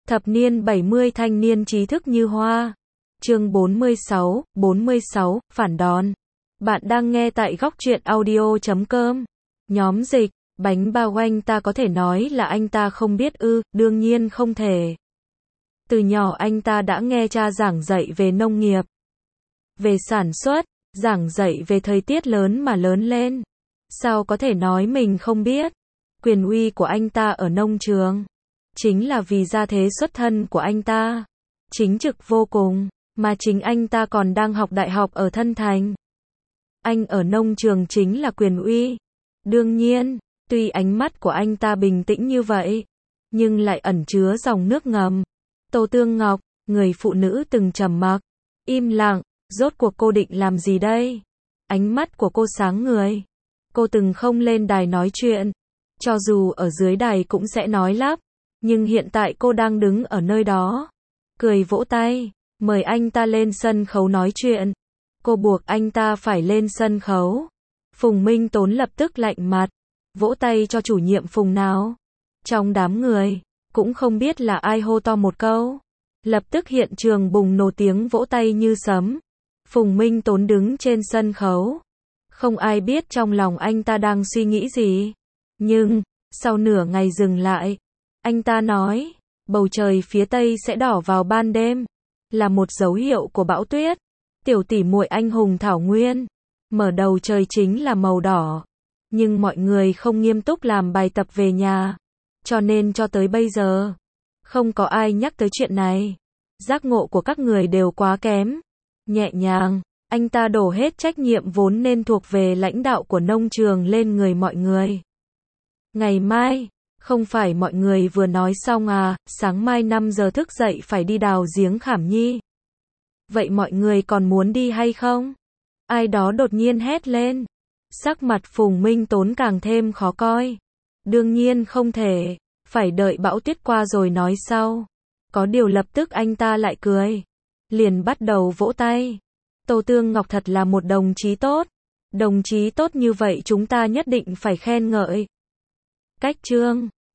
Thập niên 70 thanh niên trí thức như hoa. Chương 46, phản đòn. Bạn đang nghe tại góc truyện audio.com. Nhóm dịch, bánh bao anh ta có thể nói là anh ta không biết ư? Đương nhiên không thể. Từ nhỏ anh ta đã nghe cha giảng dạy về nông nghiệp, về sản xuất, giảng dạy về thời tiết lớn mà lớn lên. Sao có thể nói mình không biết? Quyền uy của anh ta ở nông trường chính là vì gia thế xuất thân của anh ta chính trực vô cùng, mà chính anh ta còn đang học đại học ở Thân Thành. Anh ở nông trường chính là quyền uy. Đương nhiên, tuy ánh mắt của anh ta bình tĩnh như vậy, nhưng lại ẩn chứa dòng nước ngầm. Tô Tương Ngọc, người phụ nữ từng trầm mặc, im lặng, rốt cuộc cô định làm gì đây? Ánh mắt của cô sáng người. Cô từng không lên đài nói chuyện, cho dù ở dưới đài cũng sẽ nói lắp, nhưng hiện tại cô đang đứng ở nơi đó, cười vỗ tay, mời anh ta lên sân khấu nói chuyện. Cô buộc anh ta phải lên sân khấu. Phùng Minh Tốn lập tức lạnh mặt, vỗ tay cho chủ nhiệm Phùng nào. Trong đám người, cũng không biết là ai hô to một câu. Lập tức hiện trường bùng nổ tiếng vỗ tay như sấm. Phùng Minh Tốn đứng trên sân khấu. Không ai biết trong lòng anh ta đang suy nghĩ gì. Nhưng, sau nửa ngày dừng lại, anh ta nói, bầu trời phía tây sẽ đỏ vào ban đêm, là một dấu hiệu của bão tuyết. Tiểu tỷ muội anh hùng Thảo Nguyên, mở đầu trời chính là màu đỏ. Nhưng mọi người không nghiêm túc làm bài tập về nhà, cho nên cho tới bây giờ, không có ai nhắc tới chuyện này. Giác ngộ của các người đều quá kém. Nhẹ nhàng, anh ta đổ hết trách nhiệm vốn nên thuộc về lãnh đạo của nông trường lên người mọi người. Ngày mai, không phải mọi người vừa nói xong à, sáng mai 5 giờ thức dậy phải đi đào giếng Khảm Nhi. Vậy mọi người còn muốn đi hay không? Ai đó đột nhiên hét lên. Sắc mặt Phùng Minh Tốn càng thêm khó coi. Đương nhiên không thể, phải đợi bão tuyết qua rồi nói sau. Có điều lập tức anh ta lại cười, liền bắt đầu vỗ tay. Tô Tương Ngọc thật là một đồng chí tốt. Đồng chí tốt như vậy chúng ta nhất định phải khen ngợi. Cách chương